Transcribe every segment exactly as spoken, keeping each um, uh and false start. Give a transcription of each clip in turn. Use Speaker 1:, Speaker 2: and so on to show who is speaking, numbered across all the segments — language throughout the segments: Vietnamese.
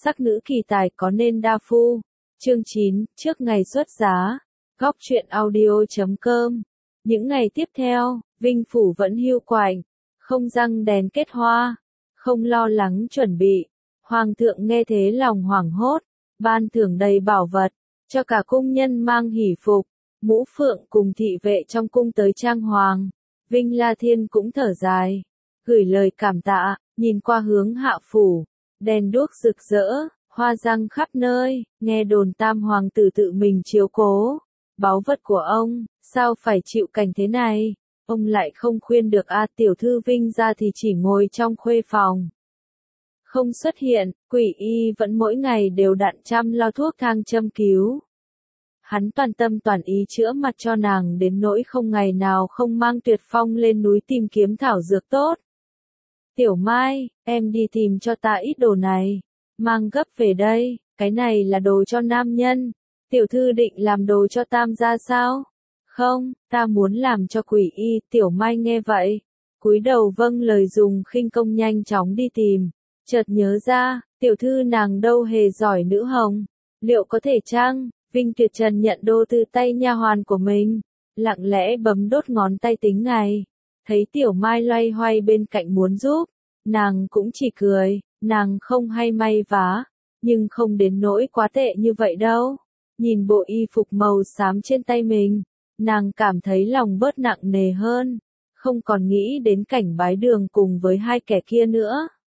Speaker 1: sắc nữ kỳ tài có nên đa phu. Chương chín, trước ngày xuất giá. Góc truyện audio chấm com. Những ngày tiếp theo, Vinh Phủ vẫn hiu quạnh, không răng đèn kết hoa, không lo lắng chuẩn bị. Hoàng thượng nghe thế lòng hoảng hốt, ban thưởng đầy bảo vật, cho cả cung nhân mang hỷ phục, mũ phượng cùng thị vệ trong cung tới trang hoàng. Vinh La Thiên cũng thở dài, gửi lời cảm tạ, nhìn qua hướng Hạ Phủ, đèn đuốc rực rỡ, hoa răng khắp nơi, nghe đồn tam hoàng tử tự mình chiếu cố. Báu vật của ông, sao phải chịu cảnh thế này? Ông lại không khuyên được a tiểu thư Vinh ra thì chỉ ngồi trong khuê phòng. Không xuất hiện, Quỷ Y vẫn mỗi ngày đều đặn chăm lo thuốc thang châm cứu. Hắn toàn tâm toàn ý chữa mặt cho nàng đến nỗi không ngày nào không mang Tuyệt Phong lên núi tìm kiếm thảo dược tốt. Tiểu Mai, em đi tìm cho ta ít đồ này. Mang gấp về đây, cái này là đồ cho nam nhân. Tiểu thư định làm đồ cho tam gia sao? Không, ta muốn làm cho Quỷ Y. Tiểu Mai nghe vậy, cúi đầu vâng lời dùng khinh công nhanh chóng đi tìm. Chợt nhớ ra, tiểu thư nàng đâu hề giỏi nữ hồng. Liệu có thể chăng? Vinh Tuyệt Trần nhận đồ từ tay nha hoàn của mình, lặng lẽ bấm đốt ngón tay tính ngày. Thấy Tiểu Mai loay hoay bên cạnh muốn giúp, nàng cũng chỉ cười, nàng không hay may vá, nhưng không đến nỗi quá tệ như vậy đâu. Nhìn bộ y phục màu xám trên tay mình, nàng cảm thấy lòng bớt nặng nề hơn, không còn nghĩ đến cảnh bái đường cùng với hai kẻ kia nữa.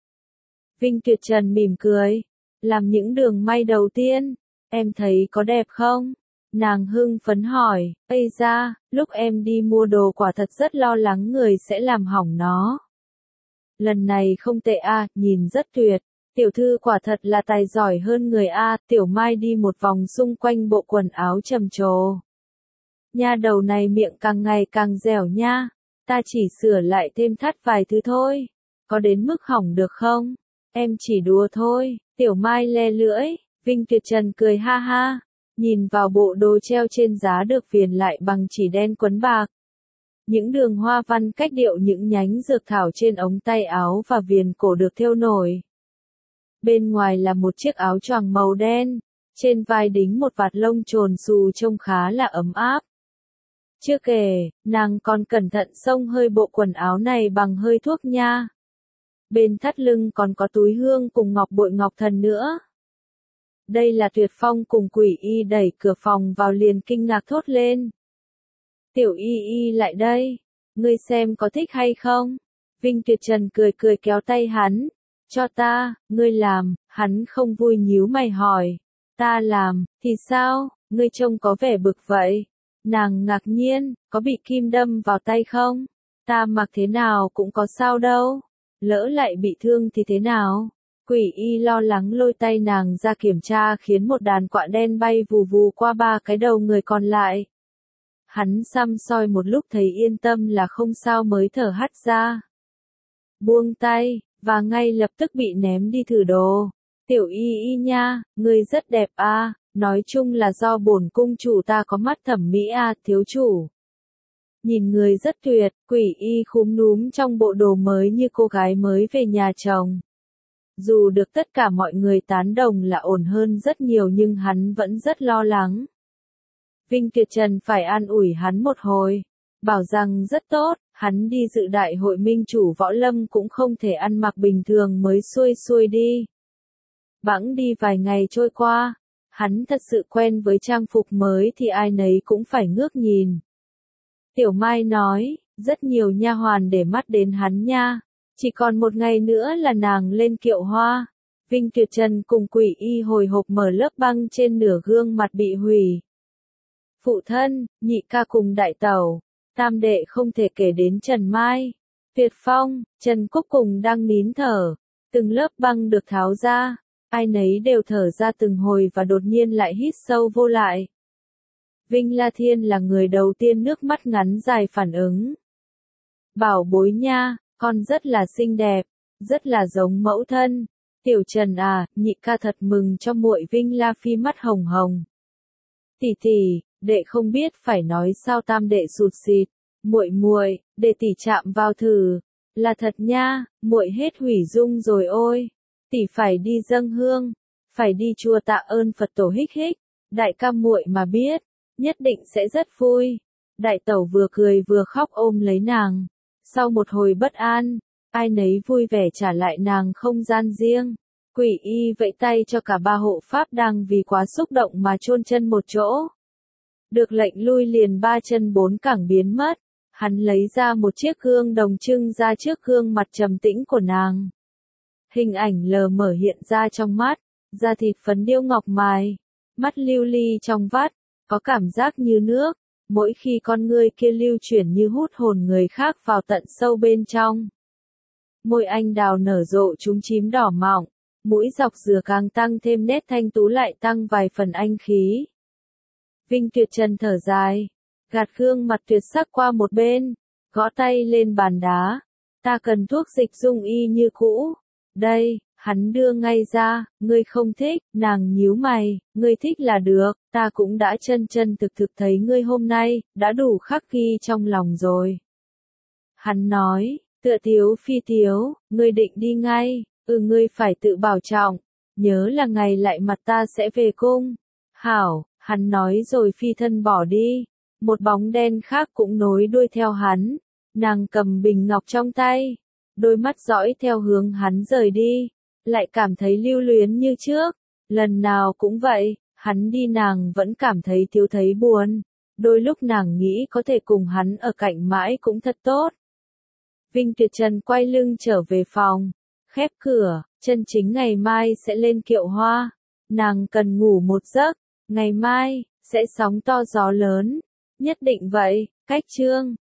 Speaker 1: Vinh Tuyệt Trần mỉm cười, làm những đường may đầu tiên. Em thấy có đẹp không? Nàng hưng phấn hỏi, ây da, lúc em đi mua đồ quả thật rất lo lắng người sẽ làm hỏng nó. Lần này không tệ a, nhìn rất tuyệt. Tiểu thư quả thật là tài giỏi hơn người a. Tiểu Mai đi một vòng xung quanh bộ quần áo trầm trồ. Nha đầu này miệng càng ngày càng dẻo nha. Ta chỉ sửa lại thêm thắt vài thứ thôi. Có đến mức hỏng được không? Em chỉ đùa thôi. Tiểu Mai le lưỡi. Vinh Tuyệt Trần cười ha ha, nhìn vào bộ đồ treo trên giá được viền lại bằng chỉ đen quấn bạc. Những đường hoa văn cách điệu những nhánh dược thảo trên ống tay áo và viền cổ được thêu nổi. Bên ngoài là một chiếc áo choàng màu đen, trên vai đính một vạt lông trồn xù trông khá là ấm áp. Chưa kể, nàng còn cẩn thận xông hơi bộ quần áo này bằng hơi thuốc nha. Bên thắt lưng còn có túi hương cùng ngọc bội ngọc thần nữa. Đây là Tuyệt Phong cùng Quỷ Y đẩy cửa phòng vào liền kinh ngạc thốt lên. Tiểu Y Y lại đây, ngươi xem có thích hay không? Vinh Tuyệt Trần cười cười kéo tay hắn, cho ta, ngươi làm. Hắn không vui nhíu mày hỏi, ta làm, thì sao, ngươi trông có vẻ bực vậy? Nàng ngạc nhiên, có bị kim đâm vào tay không? Ta mặc thế nào cũng có sao đâu, lỡ lại bị thương thì thế nào? Quỷ Y lo lắng lôi tay nàng ra kiểm tra khiến một đàn quạ đen bay vù vù qua ba cái đầu người còn lại. Hắn săm soi một lúc thấy yên tâm là không sao mới thở hắt ra. Buông tay, và ngay lập tức bị ném đi thử đồ. Tiểu Y Y nha, ngươi rất đẹp a, nói chung là do bổn cung chủ ta có mắt thẩm mỹ a, thiếu chủ. Nhìn người rất tuyệt, Quỷ Y khúm núm trong bộ đồ mới như cô gái mới về nhà chồng. Dù được tất cả mọi người tán đồng là ổn hơn rất nhiều nhưng hắn vẫn rất lo lắng. Vinh Tuyệt Trần phải an ủi hắn một hồi, bảo rằng rất tốt, hắn đi dự đại hội minh chủ võ lâm cũng không thể ăn mặc bình thường mới xuôi xuôi đi. Bẵng đi vài ngày trôi qua, hắn thật sự quen với trang phục mới thì ai nấy cũng phải ngước nhìn. Tiểu Mai nói, rất nhiều nha hoàn để mắt đến hắn nha. Chỉ còn một ngày nữa là nàng lên kiệu hoa. Vinh Tuyệt Trần cùng Quỷ Y hồi hộp mở lớp băng trên nửa gương mặt bị hủy. Phụ thân, nhị ca cùng đại tẩu, tam đệ không thể kể đến Trần Mai, Tuyệt Phong, Trần Cúc cùng đang nín thở. Từng lớp băng được tháo ra, ai nấy đều thở ra từng hồi và đột nhiên lại hít sâu vô lại. Vinh La Thiên là người đầu tiên nước mắt ngắn dài phản ứng. Bảo bối nha. Con rất là xinh đẹp, rất là giống mẫu thân. Tiểu Trần à, nhị ca thật mừng cho muội. Vinh La Phi mắt hồng hồng. Tỷ tỷ, đệ không biết phải nói sao. Tam đệ sụt sịt, muội muội, để tỷ chạm vào thử. Là thật nha, muội hết hủy dung rồi ôi. Tỷ phải đi dâng hương. phải đi chùa tạ ơn Phật tổ hích hích, đại ca muội mà biết, nhất định sẽ rất vui. Đại tẩu vừa cười vừa khóc ôm lấy nàng. Sau một hồi bất an, ai nấy vui vẻ trả lại nàng không gian riêng. Quỷ y vẫy tay cho cả ba hộ pháp đang vì quá xúc động mà chôn chân một chỗ. Được lệnh lui liền ba chân bốn cẳng biến mất. Hắn lấy ra một chiếc gương đồng trưng ra trước gương mặt trầm tĩnh của nàng. Hình ảnh lờ mờ hiện ra trong mắt, da thịt phấn điêu ngọc mài, mắt lưu ly trong vắt, có cảm giác như nước, mỗi khi con ngươi kia lưu chuyển như hút hồn người khác vào tận sâu bên trong. Môi anh đào nở rộ trúng chím đỏ mọng, mũi dọc dừa càng tăng thêm nét thanh tú lại tăng vài phần anh khí. Vinh Tuyệt Trần thở dài, gạt gương mặt tuyệt sắc qua một bên, gõ tay lên bàn đá. Ta cần thuốc dịch dung y như cũ. Đây, hắn đưa ngay ra, ngươi không thích, nàng nhíu mày, ngươi thích là được, ta cũng đã chân chân thực thực thấy ngươi hôm nay, đã đủ khắc ghi trong lòng rồi. Hắn nói, tựa tiếu phi tiếu, ngươi định đi ngay, ừ ngươi phải tự bảo trọng, nhớ là ngày lại mặt ta sẽ về cung. Hảo, hắn nói rồi phi thân bỏ đi. Một bóng đen khác cũng nối đuôi theo hắn, nàng cầm bình ngọc trong tay, đôi mắt dõi theo hướng hắn rời đi, lại cảm thấy lưu luyến như trước, lần nào cũng vậy, hắn đi nàng vẫn cảm thấy thiếu thấy buồn, đôi lúc nàng nghĩ có thể cùng hắn ở cạnh mãi cũng thật tốt. Vinh Tuyệt Trần quay lưng trở về phòng, khép cửa, chân chính ngày mai sẽ lên kiệu hoa, nàng cần ngủ một giấc, ngày mai, sẽ sóng to gió lớn. Nhất định vậy, cách chương.